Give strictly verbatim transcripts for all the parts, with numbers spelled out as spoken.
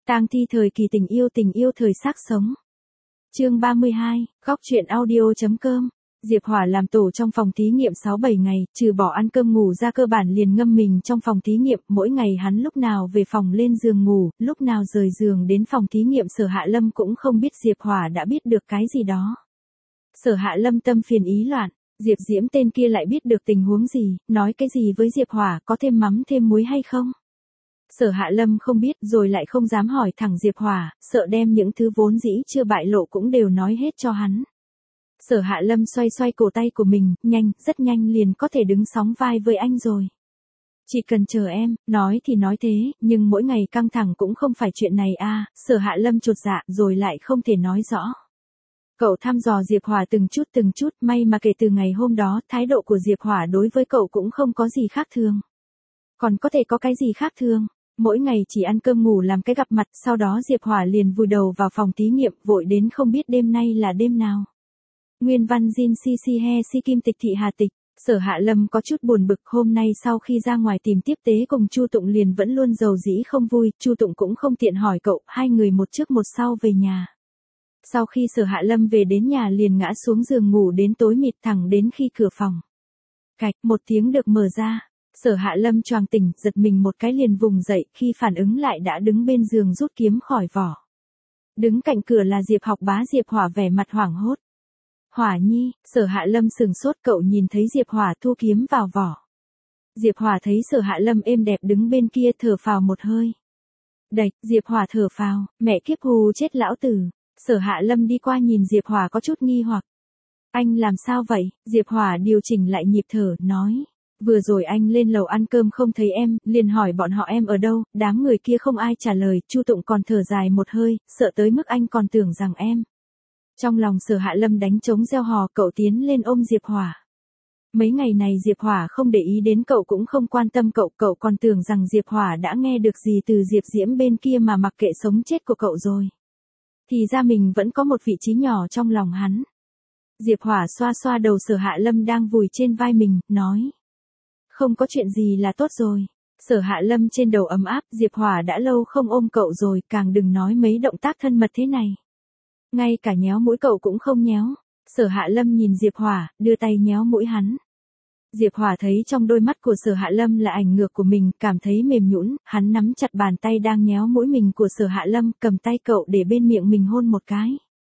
Tang thi thời kỳ tình yêu tình yêu thời xác sống. Chương ba mươi hai, góc truyện audio.com. Diệp Hỏa làm tổ trong phòng thí nghiệm sáu bảy ngày, trừ bỏ ăn cơm ngủ ra cơ bản liền ngâm mình trong phòng thí nghiệm, mỗi ngày hắn lúc nào về phòng lên giường ngủ, lúc nào rời giường đến phòng thí nghiệm. Sở Hạ Lâm cũng không biết Diệp Hỏa đã biết được cái gì đó. Sở Hạ Lâm tâm phiền ý loạn, Diệp Diễm tên kia lại biết được tình huống gì, nói cái gì với Diệp Hỏa, có thêm mắm thêm muối hay không? Sở Hạ Lâm không biết rồi lại không dám hỏi thẳng Diệp Hỏa, sợ đem những thứ vốn dĩ chưa bại lộ cũng đều nói hết cho hắn. Sở Hạ Lâm xoay xoay cổ tay của mình, nhanh, rất nhanh liền có thể đứng sóng vai với anh rồi. Chỉ cần chờ em, nói thì nói thế, nhưng mỗi ngày căng thẳng cũng không phải chuyện này à, Sở Hạ Lâm chột dạ rồi lại không thể nói rõ. Cậu thăm dò Diệp Hỏa từng chút từng chút, may mà kể từ ngày hôm đó, thái độ của Diệp Hỏa đối với cậu cũng không có gì khác thường. Còn có thể có cái gì khác thường? Mỗi ngày chỉ ăn cơm ngủ làm cái gặp mặt, sau đó Diệp Hỏa liền vùi đầu vào phòng thí nghiệm, vội đến không biết đêm nay là đêm nào. Nguyên văn Jin Si Si He Si Kim Tịch Thị Hà Tịch. Sở Hạ Lâm có chút buồn bực, hôm nay sau khi ra ngoài tìm tiếp tế cùng Chu Tụng liền vẫn luôn rầu rĩ không vui, Chu Tụng cũng không tiện hỏi cậu, hai người một trước một sau về nhà. Sau khi Sở Hạ Lâm về đến nhà liền ngã xuống giường ngủ đến tối mịt, thẳng đến khi cửa phòng cạch một tiếng được mở ra. Sở Hạ Lâm choàng tỉnh, giật mình một cái liền vùng dậy, khi phản ứng lại đã đứng bên giường rút kiếm khỏi vỏ. Đứng cạnh cửa là Diệp Học Bá. Diệp Hỏa vẻ mặt hoảng hốt. Hỏa nhi, Sở Hạ Lâm sừng sốt, cậu nhìn thấy Diệp Hỏa thu kiếm vào vỏ. Diệp Hỏa thấy Sở Hạ Lâm êm đẹp đứng bên kia, thở phào một hơi. Đạch, Diệp Hỏa thở phào, mẹ kiếp hù chết lão tử. Sở Hạ Lâm đi qua nhìn Diệp Hỏa có chút nghi hoặc. Anh làm sao vậy? Diệp Hỏa điều chỉnh lại nhịp thở, nói. Vừa rồi anh lên lầu ăn cơm không thấy em, liền hỏi bọn họ em ở đâu, đám người kia không ai trả lời, Chu Tụng còn thở dài một hơi, sợ tới mức anh còn tưởng rằng em. Trong lòng Sở Hạ Lâm đánh trống reo hò, cậu tiến lên ôm Diệp Hỏa. Mấy ngày này Diệp Hỏa không để ý đến cậu, cũng không quan tâm cậu, cậu còn tưởng rằng Diệp Hỏa đã nghe được gì từ Diệp Diễm bên kia mà mặc kệ sống chết của cậu rồi. Thì ra mình vẫn có một vị trí nhỏ trong lòng hắn. Diệp Hỏa xoa xoa đầu Sở Hạ Lâm đang vùi trên vai mình, nói. Không có chuyện gì là tốt rồi. Sở Hạ Lâm trên đầu ấm áp, Diệp Hỏa đã lâu không ôm cậu rồi, càng đừng nói mấy động tác thân mật thế này. Ngay cả nhéo mũi cậu cũng không nhéo. Sở Hạ Lâm nhìn Diệp Hỏa, đưa tay nhéo mũi hắn. Diệp Hỏa thấy trong đôi mắt của Sở Hạ Lâm là ảnh ngược của mình, cảm thấy mềm nhũn, hắn nắm chặt bàn tay đang nhéo mũi mình của Sở Hạ Lâm, cầm tay cậu để bên miệng mình hôn một cái.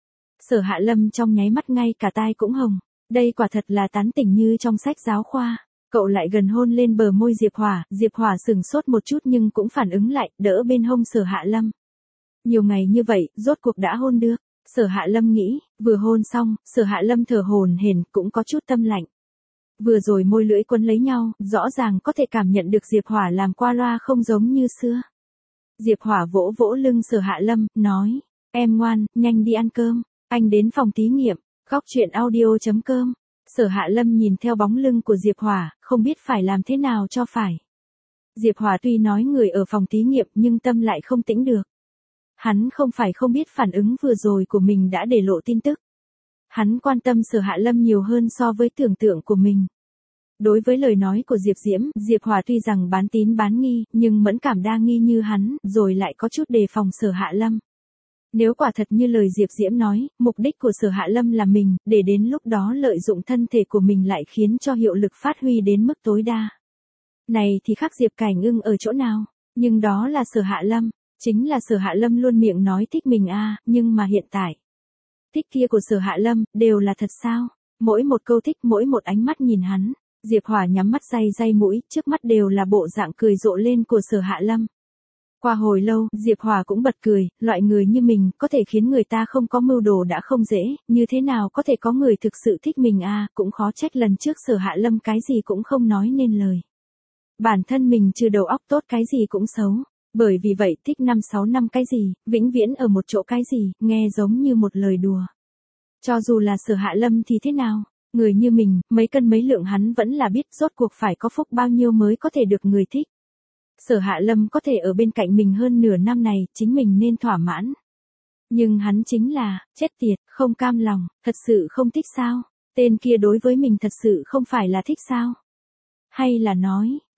Sở Hạ Lâm trong nháy mắt ngay cả tai cũng hồng. Đây quả thật là tán tỉnh như trong sách giáo khoa. Cậu lại gần hôn lên bờ môi Diệp Hỏa, Diệp Hỏa sừng sốt một chút nhưng cũng phản ứng lại, đỡ bên hông Sở Hạ Lâm. Nhiều ngày như vậy, rốt cuộc đã hôn được. Sở Hạ Lâm nghĩ, vừa hôn xong, Sở Hạ Lâm thở hổn hển, cũng có chút tâm lạnh. Vừa rồi môi lưỡi quấn lấy nhau, rõ ràng có thể cảm nhận được Diệp Hỏa làm qua loa không giống như xưa. Diệp Hỏa vỗ vỗ lưng Sở Hạ Lâm, nói, em ngoan, nhanh đi ăn cơm, anh đến phòng thí nghiệm, góc truyện audio.com. Sở Hạ Lâm nhìn theo bóng lưng của Diệp Hỏa, không biết phải làm thế nào cho phải. Diệp Hỏa tuy nói người ở phòng thí nghiệm nhưng tâm lại không tĩnh được. Hắn không phải không biết phản ứng vừa rồi của mình đã để lộ tin tức. Hắn quan tâm Sở Hạ Lâm nhiều hơn so với tưởng tượng của mình. Đối với lời nói của Diệp Diễm, Diệp Hỏa tuy rằng bán tín bán nghi, nhưng mẫn cảm đa nghi như hắn, rồi lại có chút đề phòng Sở Hạ Lâm. Nếu quả thật như lời Diệp Diễm nói, mục đích của Sở Hạ Lâm là mình, để đến lúc đó lợi dụng thân thể của mình lại khiến cho hiệu lực phát huy đến mức tối đa. Này thì khác Diệp Cảnh Ưng ở chỗ nào? Nhưng đó là Sở Hạ Lâm. Chính là Sở Hạ Lâm luôn miệng nói thích mình à, nhưng mà hiện tại. Thích kia của Sở Hạ Lâm, đều là thật sao? Mỗi một câu thích, mỗi một ánh mắt nhìn hắn. Diệp Hỏa nhắm mắt day day mũi, trước mắt đều là bộ dạng cười rộ lên của Sở Hạ Lâm. Qua hồi lâu, Diệp Hỏa cũng bật cười, loại người như mình, có thể khiến người ta không có mưu đồ đã không dễ, như thế nào có thể có người thực sự thích mình à, cũng khó trách lần trước Sở Hạ Lâm cái gì cũng không nói nên lời. Bản thân mình trừ đầu óc tốt cái gì cũng xấu, bởi vì vậy thích năm sáu năm cái gì, vĩnh viễn ở một chỗ cái gì, nghe giống như một lời đùa. Cho dù là Sở Hạ Lâm thì thế nào, người như mình, mấy cân mấy lượng hắn vẫn là biết rốt cuộc phải có phúc bao nhiêu mới có thể được người thích. Sở Hạ Lâm có thể ở bên cạnh mình hơn nửa năm này, chính mình nên thỏa mãn. Nhưng hắn chính là, chết tiệt, không cam lòng, thật sự không thích sao? Tên kia đối với mình thật sự không phải là thích sao? Hay là nói,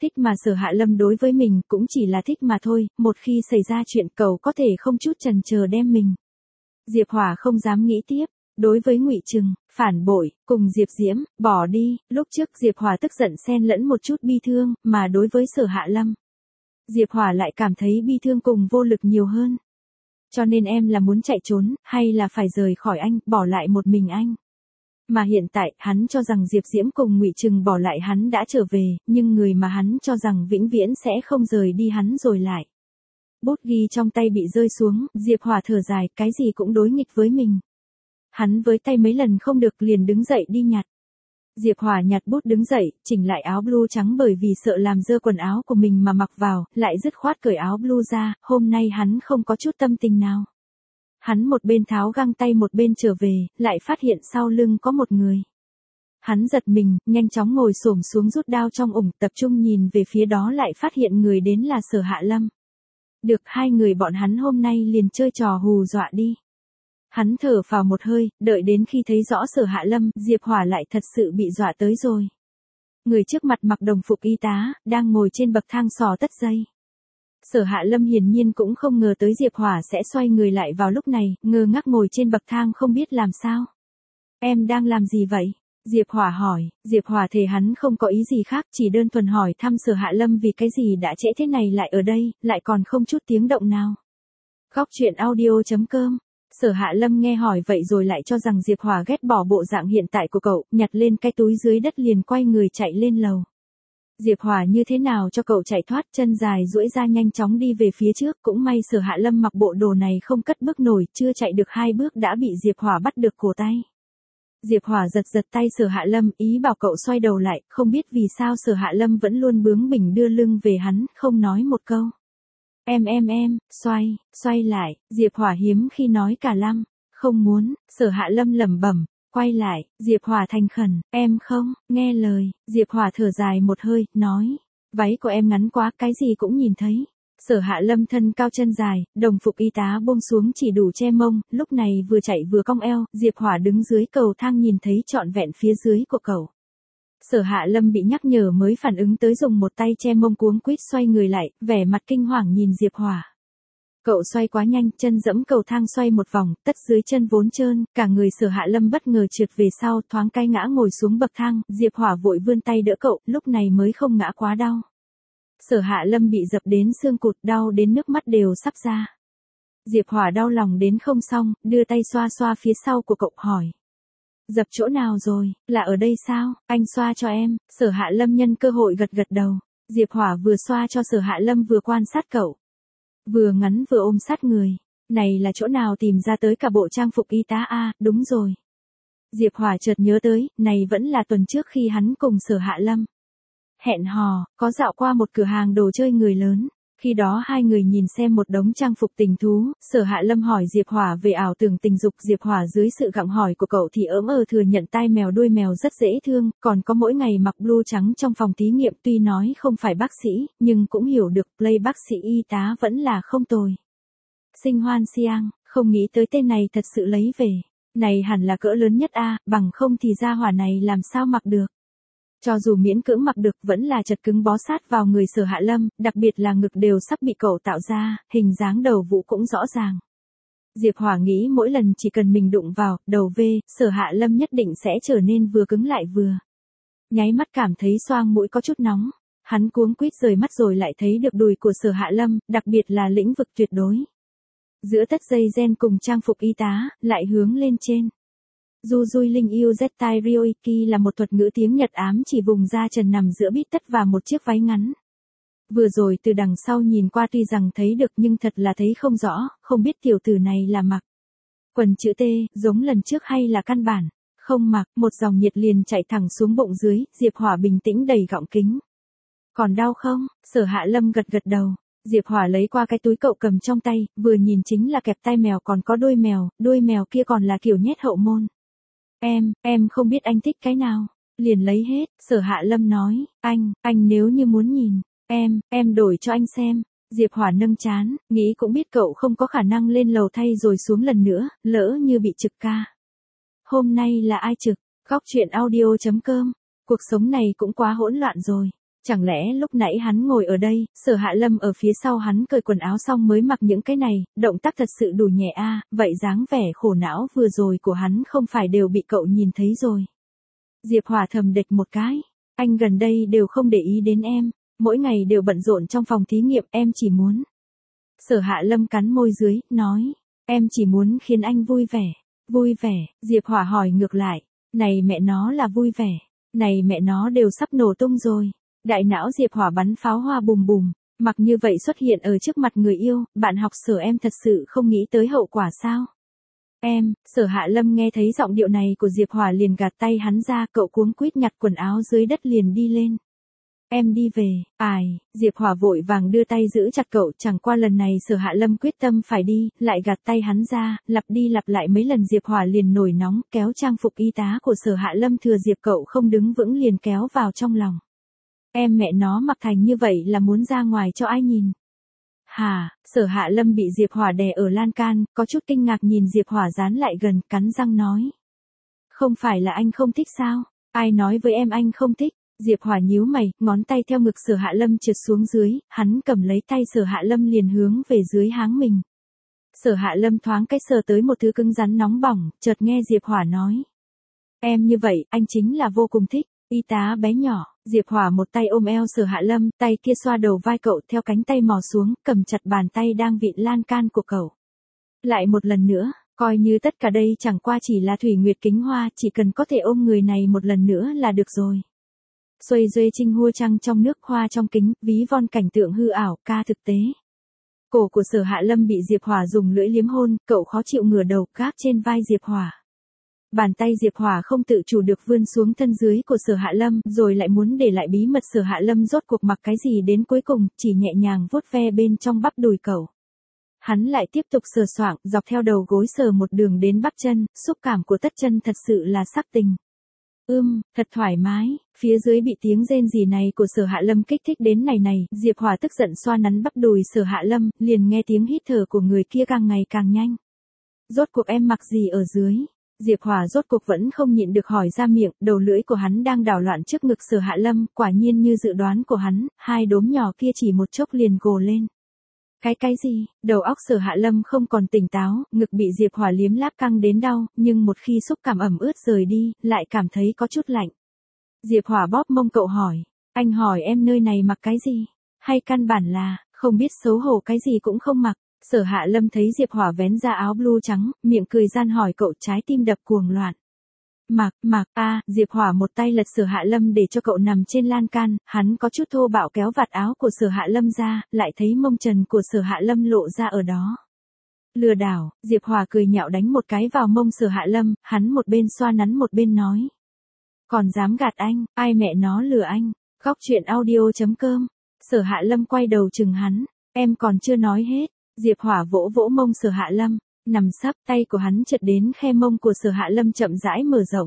Thích mà Sở Hạ Lâm đối với mình cũng chỉ là thích mà thôi, một khi xảy ra chuyện cậu có thể không chút chần chờ đem mình. Diệp Hỏa không dám nghĩ tiếp. Đối với Ngụy Trừng, phản bội, cùng Diệp Diễm, bỏ đi, lúc trước Diệp Hỏa tức giận xen lẫn một chút bi thương, mà đối với Sở Hạ Lâm, Diệp Hỏa lại cảm thấy bi thương cùng vô lực nhiều hơn. Cho nên em là muốn chạy trốn, hay là phải rời khỏi anh, bỏ lại một mình anh. Mà hiện tại, hắn cho rằng Diệp Diễm cùng Ngụy Trừng bỏ lại hắn đã trở về, nhưng người mà hắn cho rằng vĩnh viễn sẽ không rời đi hắn rồi lại. Bút ghi trong tay bị rơi xuống, Diệp Hỏa thở dài, cái gì cũng đối nghịch với mình. Hắn với tay mấy lần không được liền đứng dậy đi nhặt. Diệp Hỏa nhặt bút đứng dậy, chỉnh lại áo blue trắng bởi vì sợ làm dơ quần áo của mình mà mặc vào, lại dứt khoát cởi áo blue ra, hôm nay hắn không có chút tâm tình nào. Hắn một bên tháo găng tay một bên trở về, lại phát hiện sau lưng có một người. Hắn giật mình, nhanh chóng ngồi xổm xuống rút đao trong ủng, tập trung nhìn về phía đó lại phát hiện người đến là Sở Hạ Lâm. Được, hai người bọn hắn hôm nay liền chơi trò hù dọa đi. Hắn thở phào một hơi, đợi đến khi thấy rõ Sở Hạ Lâm, Diệp Hỏa lại thật sự bị dọa tới rồi. Người trước mặt mặc đồng phục y tá, đang ngồi trên bậc thang xò tất dây. Sở Hạ Lâm hiển nhiên cũng không ngờ tới Diệp Hỏa sẽ xoay người lại vào lúc này, ngơ ngác ngồi trên bậc thang không biết làm sao. Em đang làm gì vậy? Diệp Hỏa hỏi, Diệp Hỏa thề hắn không có ý gì khác, chỉ đơn thuần hỏi thăm Sở Hạ Lâm vì cái gì đã trễ thế này lại ở đây, lại còn không chút tiếng động nào. Góc truyện audio chấm com. Sở Hạ Lâm nghe hỏi vậy rồi lại cho rằng Diệp Hỏa ghét bỏ bộ dạng hiện tại của cậu, nhặt lên cái túi dưới đất liền quay người chạy lên lầu. Diệp Hỏa như thế nào cho cậu chạy thoát, chân dài duỗi ra nhanh chóng đi về phía trước, cũng may Sở Hạ Lâm mặc bộ đồ này không cất bước nổi, chưa chạy được hai bước đã bị Diệp Hỏa bắt được cổ tay. Diệp Hỏa giật giật tay Sở Hạ Lâm, ý bảo cậu xoay đầu lại, không biết vì sao Sở Hạ Lâm vẫn luôn bướng bỉnh đưa lưng về hắn, không nói một câu. Em em em, xoay, xoay lại, Diệp Hỏa hiếm khi nói cả lăm, không muốn, Sở Hạ Lâm lẩm bẩm, quay lại, Diệp Hỏa thành khẩn, em không, nghe lời, Diệp Hỏa thở dài một hơi, nói, váy của em ngắn quá, cái gì cũng nhìn thấy. Sở Hạ Lâm thân cao chân dài, đồng phục y tá buông xuống chỉ đủ che mông, lúc này vừa chạy vừa cong eo, Diệp Hỏa đứng dưới cầu thang nhìn thấy trọn vẹn phía dưới của cậu. Sở Hạ Lâm bị nhắc nhở mới phản ứng tới dùng một tay che mông cuống quýt xoay người lại, vẻ mặt kinh hoàng nhìn Diệp Hỏa. Cậu xoay quá nhanh, chân dẫm cầu thang xoay một vòng, tất dưới chân vốn trơn, cả người Sở Hạ Lâm bất ngờ trượt về sau, thoáng cái ngã ngồi xuống bậc thang, Diệp Hỏa vội vươn tay đỡ cậu, lúc này mới không ngã quá đau. Sở Hạ Lâm bị dập đến xương cụt, đau đến nước mắt đều sắp ra. Diệp Hỏa đau lòng đến không xong, đưa tay xoa xoa phía sau của cậu, hỏi. Dập chỗ nào rồi, là ở đây sao, anh xoa cho em. Sở Hạ Lâm nhân cơ hội gật gật đầu. Diệp Hỏa vừa xoa cho Sở Hạ Lâm vừa quan sát cậu. Vừa ngắn vừa ôm sát người. Này là chỗ nào tìm ra tới cả bộ trang phục y tá a, đúng rồi. Diệp Hỏa chợt nhớ tới, này vẫn là tuần trước khi hắn cùng Sở Hạ Lâm hẹn hò, có dạo qua một cửa hàng đồ chơi người lớn. Khi đó hai người nhìn xem một đống trang phục tình thú, Sở Hạ Lâm hỏi Diệp Hỏa về ảo tưởng tình dục, Diệp Hỏa dưới sự gặng hỏi của cậu thì ỡm ờ thừa nhận tai mèo đuôi mèo rất dễ thương, còn có mỗi ngày mặc blue trắng trong phòng thí nghiệm, tuy nói không phải bác sĩ, nhưng cũng hiểu được play bác sĩ y tá vẫn là không tồi. Sinh Hoan Siang, không nghĩ tới tên này thật sự lấy về, này hẳn là cỡ lớn nhất a, bằng không thì gia hỏa này làm sao mặc được. Cho dù miễn cưỡng mặc được vẫn là chật cứng bó sát vào người Sở Hạ Lâm, đặc biệt là ngực đều sắp bị cậu tạo ra, hình dáng đầu vũ cũng rõ ràng. Diệp Hỏa nghĩ mỗi lần chỉ cần mình đụng vào, đầu V, Sở Hạ Lâm nhất định sẽ trở nên vừa cứng lại vừa. Nháy mắt cảm thấy xoang mũi có chút nóng, hắn cuống quýt rời mắt rồi lại thấy được đùi của Sở Hạ Lâm, đặc biệt là lĩnh vực tuyệt đối. Giữa tất dây gen cùng trang phục y tá, lại hướng lên trên. Jujui Linh yêu Zettai Ryoiki là một thuật ngữ tiếng Nhật ám chỉ vùng da trần nằm giữa bít tất và một chiếc váy ngắn. Vừa rồi từ đằng sau nhìn qua tuy rằng thấy được nhưng thật là thấy không rõ, không biết tiểu tử này là mặc quần chữ T, giống lần trước hay là căn bản không mặc, một dòng nhiệt liền chạy thẳng xuống bụng dưới, Diệp Hỏa bình tĩnh đầy gọng kính. Còn đau không? Sở Hạ Lâm gật gật đầu. Diệp Hỏa lấy qua cái túi cậu cầm trong tay, vừa nhìn chính là kẹp tai mèo còn có đuôi mèo, đuôi mèo kia còn là kiểu nhét hậu môn. Em, em không biết anh thích cái nào, liền lấy hết, Sở Hạ Lâm nói, anh, anh nếu như muốn nhìn, em, em đổi cho anh xem. Diệp Hỏa nâng trán, nghĩ cũng biết cậu không có khả năng lên lầu thay rồi xuống lần nữa, lỡ như bị trực ca. Hôm nay là ai trực? Góc truyện audio chấm com. Cuộc sống này cũng quá hỗn loạn rồi. Chẳng lẽ lúc nãy hắn ngồi ở đây, Sở Hạ Lâm ở phía sau hắn cởi quần áo xong mới mặc những cái này, động tác thật sự đủ nhẹ a, vậy dáng vẻ khổ não vừa rồi của hắn không phải đều bị cậu nhìn thấy rồi. Diệp Hòa thầm địch một cái, anh gần đây đều không để ý đến em, mỗi ngày đều bận rộn trong phòng thí nghiệm, em chỉ muốn. Sở Hạ Lâm cắn môi dưới, nói, em chỉ muốn khiến anh vui vẻ. Vui vẻ, Diệp Hòa hỏi ngược lại, này mẹ nó là vui vẻ, này mẹ nó đều sắp nổ tung rồi. Đại não Diệp Hòa bắn pháo hoa bùm bùm, mặc như vậy xuất hiện ở trước mặt người yêu, bạn học Sở em thật sự không nghĩ tới hậu quả sao? Em, Sở Hạ Lâm nghe thấy giọng điệu này của Diệp Hòa liền gạt tay hắn ra, cậu cuống quýt nhặt quần áo dưới đất liền đi lên. Em đi về, ai, Diệp Hòa vội vàng đưa tay giữ chặt cậu, chẳng qua lần này Sở Hạ Lâm quyết tâm phải đi, lại gạt tay hắn ra, lặp đi lặp lại mấy lần Diệp Hòa liền nổi nóng, kéo trang phục y tá của Sở Hạ Lâm thừa dịp cậu không đứng vững liền kéo vào trong lòng. Em mẹ nó mặc thành như vậy là muốn ra ngoài cho ai nhìn. Hà, Sở Hạ Lâm bị Diệp Hòa đè ở lan can, có chút kinh ngạc nhìn Diệp Hòa dán lại gần, cắn răng nói. Không phải là anh không thích sao? Ai nói với em anh không thích? Diệp Hòa nhíu mày, ngón tay theo ngực Sở Hạ Lâm trượt xuống dưới, hắn cầm lấy tay Sở Hạ Lâm liền hướng về dưới háng mình. Sở Hạ Lâm thoáng cái sờ tới một thứ cứng rắn nóng bỏng, chợt nghe Diệp Hòa nói. Em như vậy, anh chính là vô cùng thích. Y tá bé nhỏ, Diệp Hòa một tay ôm eo Sở Hạ Lâm, tay kia xoa đầu vai cậu, theo cánh tay mò xuống, cầm chặt bàn tay đang vịn lan can của cậu. Lại một lần nữa, coi như tất cả đây chẳng qua chỉ là thủy nguyệt kính hoa, chỉ cần có thể ôm người này một lần nữa là được rồi. Xuôi duê trinh hua trăng trong nước, hoa trong kính, ví von cảnh tượng hư ảo, ca thực tế. Cổ của Sở Hạ Lâm bị Diệp Hòa dùng lưỡi liếm hôn, cậu khó chịu ngửa đầu, gác trên vai Diệp Hòa. Bàn tay Diệp Hòa không tự chủ được vươn xuống thân dưới của Sở Hạ Lâm, rồi lại muốn để lại bí mật Sở Hạ Lâm rốt cuộc mặc cái gì đến cuối cùng, chỉ nhẹ nhàng vuốt ve bên trong bắp đùi cậu. Hắn lại tiếp tục sờ soạng, dọc theo đầu gối sờ một đường đến bắp chân, xúc cảm của tất chân thật sự là sắc tình. Ưm, thật thoải mái, phía dưới bị tiếng rên rỉ này của Sở Hạ Lâm kích thích đến này này, Diệp Hòa tức giận xoa nắn bắp đùi Sở Hạ Lâm, liền nghe tiếng hít thở của người kia càng ngày càng nhanh. Rốt cuộc em mặc gì ở dưới? Diệp Hòa rốt cuộc vẫn không nhịn được hỏi ra miệng, đầu lưỡi của hắn đang đảo loạn trước ngực Sở Hạ Lâm, quả nhiên như dự đoán của hắn, hai đốm nhỏ kia chỉ một chốc liền gồ lên. Cái cái gì? Đầu óc Sở Hạ Lâm không còn tỉnh táo, ngực bị Diệp Hòa liếm láp căng đến đau, nhưng một khi xúc cảm ẩm ướt rời đi, lại cảm thấy có chút lạnh. Diệp Hòa bóp mông cậu hỏi, anh hỏi em nơi này mặc cái gì? Hay căn bản là, không biết xấu hổ cái gì cũng không mặc. Sở Hạ Lâm thấy Diệp Hòa vén ra áo blue trắng, miệng cười gian hỏi cậu, trái tim đập cuồng loạn. Mặc, mặc, a, Diệp Hòa một tay lật Sở Hạ Lâm để cho cậu nằm trên lan can, hắn có chút thô bạo kéo vạt áo của Sở Hạ Lâm ra, lại thấy mông trần của Sở Hạ Lâm lộ ra ở đó. Lừa đảo, Diệp Hòa cười nhạo đánh một cái vào mông Sở Hạ Lâm, hắn một bên xoa nắn một bên nói. Còn dám gạt anh, ai mẹ nó lừa anh, góc truyện audio chấm com. Sở Hạ Lâm quay đầu chừng hắn, em còn chưa nói hết. Diệp Hòa vỗ vỗ mông Sở Hạ Lâm, nằm sấp, tay của hắn chợt đến khe mông của Sở Hạ Lâm chậm rãi mở rộng.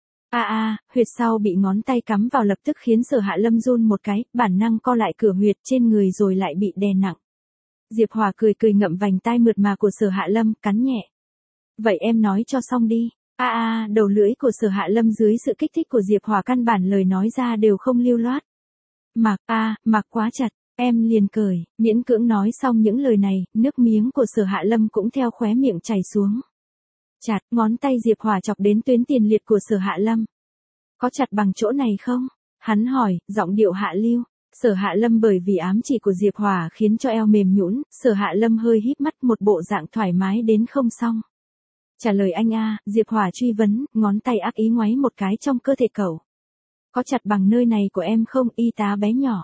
A a, huyệt sau bị ngón tay cắm vào lập tức khiến Sở Hạ Lâm run một cái, bản năng co lại cửa huyệt trên người rồi lại bị đè nặng. Diệp Hòa cười cười ngậm vành tai mượt mà của Sở Hạ Lâm, cắn nhẹ. Vậy em nói cho xong đi. A a, đầu lưỡi của Sở Hạ Lâm dưới sự kích thích của Diệp Hòa căn bản lời nói ra đều không lưu loát. Mặc a, mặc quá chặt. Em liền cười, miễn cưỡng nói xong những lời này, nước miếng của Sở Hạ Lâm cũng theo khóe miệng chảy xuống. Chặt, ngón tay Diệp Hòa chọc đến tuyến tiền liệt của Sở Hạ Lâm. Có chặt bằng chỗ này không? Hắn hỏi, giọng điệu hạ lưu. Sở Hạ Lâm bởi vì ám chỉ của Diệp Hòa khiến cho eo mềm nhũn, Sở Hạ Lâm hơi híp mắt, một bộ dạng thoải mái đến không xong. Trả lời anh a, Diệp Hòa truy vấn, ngón tay ác ý ngoáy một cái trong cơ thể cậu. Có chặt bằng nơi này của em không, y tá bé nhỏ?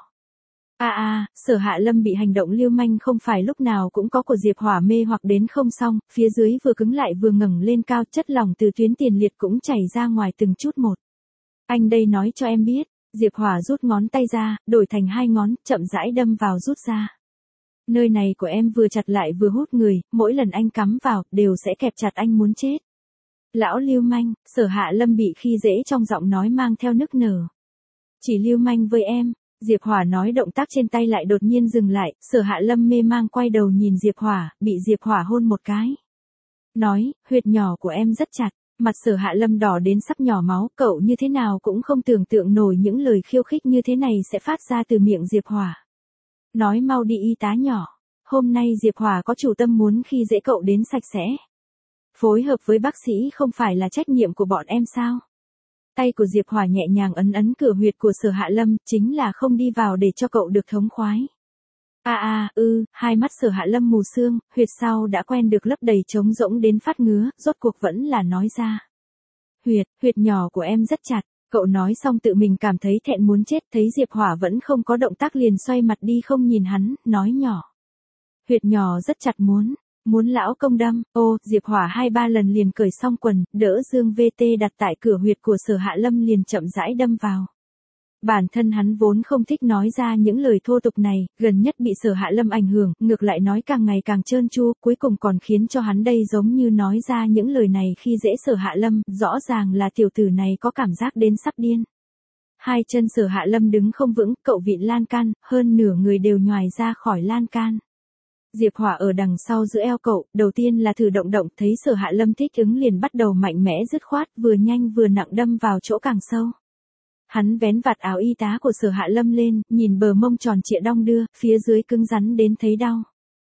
A a, Sở Hạ Lâm bị hành động lưu manh không phải lúc nào cũng có của Diệp Hòa mê hoặc đến không xong, phía dưới vừa cứng lại vừa ngẩng lên cao, chất lỏng từ tuyến tiền liệt cũng chảy ra ngoài từng chút một. Anh đây nói cho em biết, Diệp Hòa rút ngón tay ra, đổi thành hai ngón, chậm rãi đâm vào rút ra. Nơi này của em vừa chặt lại vừa hút người, mỗi lần anh cắm vào, đều sẽ kẹp chặt anh muốn chết. Lão lưu manh, Sở Hạ Lâm bị khi dễ trong giọng nói mang theo nức nở. Chỉ lưu manh với em. Diệp Hòa nói, động tác trên tay lại đột nhiên dừng lại, Sở Hạ Lâm mê mang quay đầu nhìn Diệp Hòa, bị Diệp Hòa hôn một cái. Nói, huyệt nhỏ của em rất chặt, Mặt Sở Hạ Lâm đỏ đến sắp nhỏ máu, cậu như thế nào cũng không tưởng tượng nổi những lời khiêu khích như thế này sẽ phát ra từ miệng Diệp Hỏa. Nói mau đi y tá nhỏ, hôm nay Diệp Hỏa có chủ tâm muốn khi dễ cậu đến sạch sẽ. Phối hợp với bác sĩ không phải là trách nhiệm của bọn em sao? Tay của Diệp Hỏa nhẹ nhàng ấn ấn cửa huyệt của Sở Hạ Lâm, chính là không đi vào để cho cậu được thống khoái. A a, ư, hai mắt Sở Hạ Lâm mù sương, huyệt sau đã quen được lấp đầy trống rỗng đến phát ngứa, rốt cuộc vẫn là nói ra. Huyệt, huyệt nhỏ của em rất chặt, cậu nói xong tự mình cảm thấy thẹn muốn chết, thấy Diệp Hỏa vẫn không có động tác liền xoay mặt đi không nhìn hắn, nói nhỏ. Huyệt nhỏ rất chặt muốn, muốn lão công đâm, ô, Diệp Hỏa hai ba lần liền cởi xong quần, đỡ Dương vê tê đặt tại cửa huyệt của Sở Hạ Lâm liền chậm rãi đâm vào. Bản thân hắn vốn không thích nói ra những lời thô tục này, gần nhất bị Sở Hạ Lâm ảnh hưởng, ngược lại nói càng ngày càng trơn tru, cuối cùng còn khiến cho hắn đây giống như nói ra những lời này khi dễ Sở Hạ Lâm, rõ ràng là tiểu tử này có cảm giác đến sắp điên. Hai chân Sở Hạ Lâm đứng không vững, cậu vịn lan can, hơn nửa người đều nhoài ra khỏi lan can. Diệp Hỏa ở đằng sau giữ eo cậu, đầu tiên là thử động động, thấy Sở Hạ Lâm thích ứng liền bắt đầu mạnh mẽ dứt khoát, vừa nhanh vừa nặng đâm vào chỗ càng sâu. Hắn vén vạt áo y tá của Sở Hạ Lâm lên, nhìn bờ mông tròn trịa đong đưa, phía dưới cứng rắn đến thấy đau.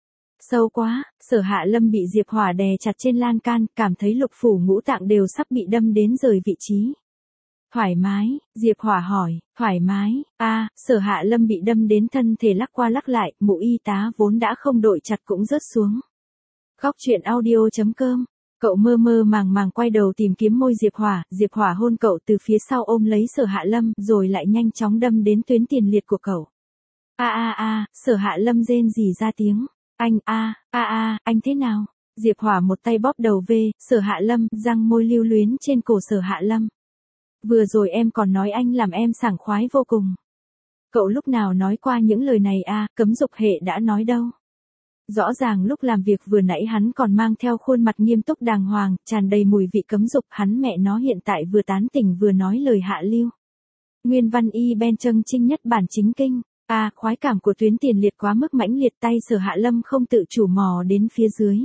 Sâu quá, Sở Hạ Lâm bị Diệp Hỏa đè chặt trên lan can, cảm thấy lục phủ ngũ tạng đều sắp bị đâm đến rời vị trí. Thoải mái, Diệp Hỏa hỏi, thoải mái, a, à, Sở Hạ Lâm bị đâm đến thân thể lắc qua lắc lại, mũ y tá vốn đã không đội chặt cũng rớt xuống. Góc truyện audio chấm com. Cậu mơ mơ màng màng quay đầu tìm kiếm môi Diệp Hỏa, Diệp Hỏa hôn cậu từ phía sau ôm lấy Sở Hạ Lâm, rồi lại nhanh chóng đâm đến tuyến tiền liệt của cậu. A a a, Sở Hạ Lâm rên rỉ ra tiếng. Anh a, a a, anh thế nào? Diệp Hỏa một tay bóp đầu về, Sở Hạ Lâm, răng môi lưu luyến trên cổ Sở Hạ Lâm. Vừa rồi em còn nói anh làm em sảng khoái vô cùng. Cậu lúc nào nói qua những lời này a, cấm dục hệ đã nói đâu. Rõ ràng lúc làm việc vừa nãy hắn còn mang theo khuôn mặt nghiêm túc đàng hoàng, tràn đầy mùi vị cấm dục, hắn mẹ nó hiện tại vừa tán tỉnh vừa nói lời hạ lưu. Nguyên văn y ben châng trinh nhất bản chính kinh, a, à, khoái cảm của tuyến tiền liệt quá mức mãnh liệt, tay Sở Hạ Lâm không tự chủ mò đến phía dưới.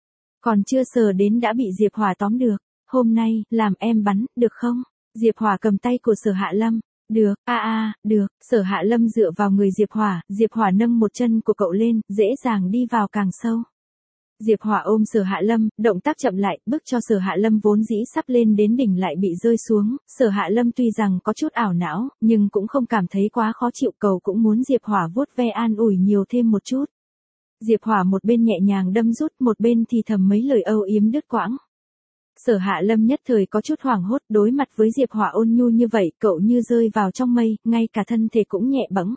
Còn chưa sờ đến đã bị Diệp Hỏa tóm được, hôm nay, làm em bắn, được không? Diệp Hỏa cầm tay của Sở Hạ Lâm. Được, a a, được, Sở Hạ Lâm dựa vào người Diệp Hỏa, Diệp Hỏa nâng một chân của cậu lên, dễ dàng đi vào càng sâu. Diệp Hỏa ôm Sở Hạ Lâm, động tác chậm lại, bức cho Sở Hạ Lâm vốn dĩ sắp lên đến đỉnh lại bị rơi xuống, Sở Hạ Lâm tuy rằng có chút ảo não, nhưng cũng không cảm thấy quá khó chịu, cầu cũng muốn Diệp Hỏa vuốt ve an ủi nhiều thêm một chút. Diệp Hỏa một bên nhẹ nhàng đâm rút, một bên thì thầm mấy lời âu yếm đứt quãng. Sở Hạ Lâm nhất thời có chút hoảng hốt, đối mặt với Diệp Hỏa ôn nhu như vậy, cậu như rơi vào trong mây, ngay cả thân thể cũng nhẹ bẫng.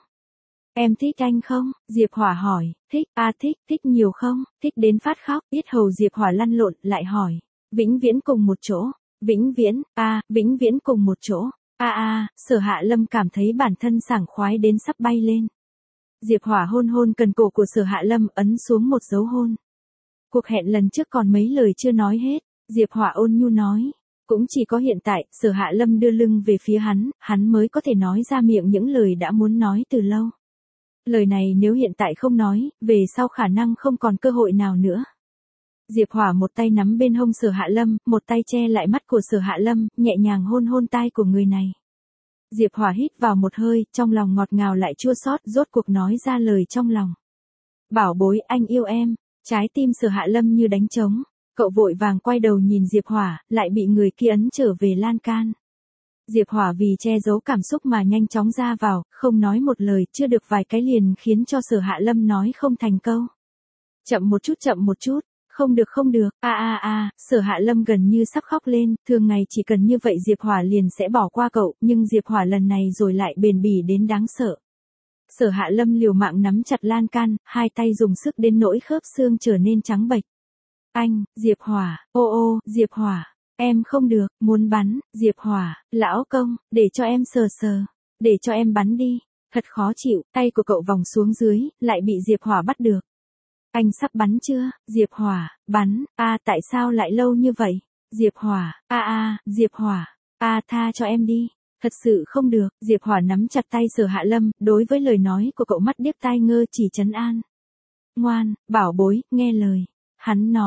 Em thích anh không? Diệp Hỏa hỏi, thích, a à, thích, thích nhiều không? Thích đến phát khóc, yết hầu Diệp Hỏa lăn lộn, lại hỏi, vĩnh viễn cùng một chỗ, vĩnh viễn, a, à, vĩnh viễn cùng một chỗ, a à, a, à, Sở Hạ Lâm cảm thấy bản thân sảng khoái đến sắp bay lên. Diệp Hỏa hôn hôn cần cổ của Sở Hạ Lâm, ấn xuống một dấu hôn. Cuộc hẹn lần trước còn mấy lời chưa nói hết. Diệp Hỏa ôn nhu nói, cũng chỉ có hiện tại, Sở Hạ Lâm đưa lưng về phía hắn, hắn mới có thể nói ra miệng những lời đã muốn nói từ lâu. Lời này nếu hiện tại không nói, về sau khả năng không còn cơ hội nào nữa. Diệp Hỏa một tay nắm bên hông Sở Hạ Lâm, một tay che lại mắt của Sở Hạ Lâm, nhẹ nhàng hôn hôn tai của người này. Diệp Hỏa hít vào một hơi, trong lòng ngọt ngào lại chua xót, rốt cuộc nói ra lời trong lòng. Bảo bối, anh yêu em. Trái tim Sở Hạ Lâm như đánh trống. Cậu vội vàng quay đầu nhìn Diệp Hỏa, lại bị người kia ấn trở về lan can. Diệp Hỏa vì che giấu cảm xúc mà nhanh chóng ra vào, không nói một lời, chưa được vài cái liền khiến cho Sở Hạ Lâm nói không thành câu. Chậm một chút chậm một chút, không được không được, a a a, Sở Hạ Lâm gần như sắp khóc lên, thường ngày chỉ cần như vậy Diệp Hỏa liền sẽ bỏ qua cậu, nhưng Diệp Hỏa lần này rồi lại bền bỉ đến đáng sợ. Sở Hạ Lâm liều mạng nắm chặt lan can, hai tay dùng sức đến nỗi khớp xương trở nên trắng bệch. Anh, Diệp Hỏa, ô ô, Diệp Hỏa, em không được, muốn bắn, Diệp Hỏa, lão công, để cho em sờ sờ, để cho em bắn đi, thật khó chịu, tay của cậu vòng xuống dưới, lại bị Diệp Hỏa bắt được. Anh sắp bắn chưa, Diệp Hỏa, bắn, a à, tại sao lại lâu như vậy, Diệp Hỏa, a à, a, à, Diệp Hỏa, a à, tha cho em đi, thật sự không được, Diệp Hỏa nắm chặt tay Sở Hạ Lâm, đối với lời nói của cậu mắt điếc tai ngơ chỉ trấn an. Ngoan, bảo bối, nghe lời. Hắn nói,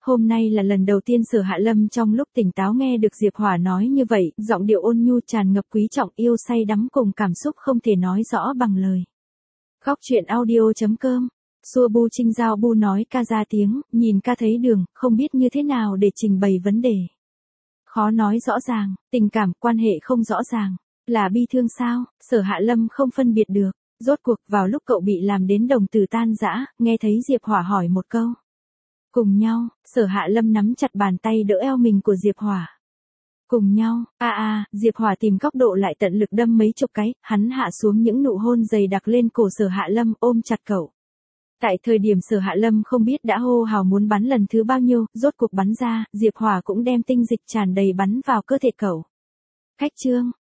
Hôm nay là lần đầu tiên Sở Hạ Lâm trong lúc tỉnh táo nghe được Diệp Hỏa nói như vậy, giọng điệu ôn nhu tràn ngập quý trọng yêu say đắm cùng cảm xúc không thể nói rõ bằng lời. Góc truyện audio chấm com. Xua Bu Trinh Giao Bu nói ca ra tiếng, nhìn ca thấy đường, không biết như thế nào để trình bày vấn đề. Khó nói rõ ràng, tình cảm, quan hệ không rõ ràng. Là bi thương sao? Sở Hạ Lâm không phân biệt được. Rốt cuộc vào lúc cậu bị làm đến đồng tử tan rã, nghe thấy Diệp Hỏa hỏi một câu. Cùng nhau, Sở Hạ Lâm nắm chặt bàn tay đỡ eo mình của Diệp Hỏa. Cùng nhau, a a, Diệp Hỏa tìm góc độ lại tận lực đâm mấy chục cái, hắn hạ xuống những nụ hôn dày đặc lên cổ Sở Hạ Lâm ôm chặt cậu. Tại thời điểm Sở Hạ Lâm không biết đã hô hào muốn bắn lần thứ bao nhiêu, rốt cuộc bắn ra, Diệp Hỏa cũng đem tinh dịch tràn đầy bắn vào cơ thể cậu. Cách chương,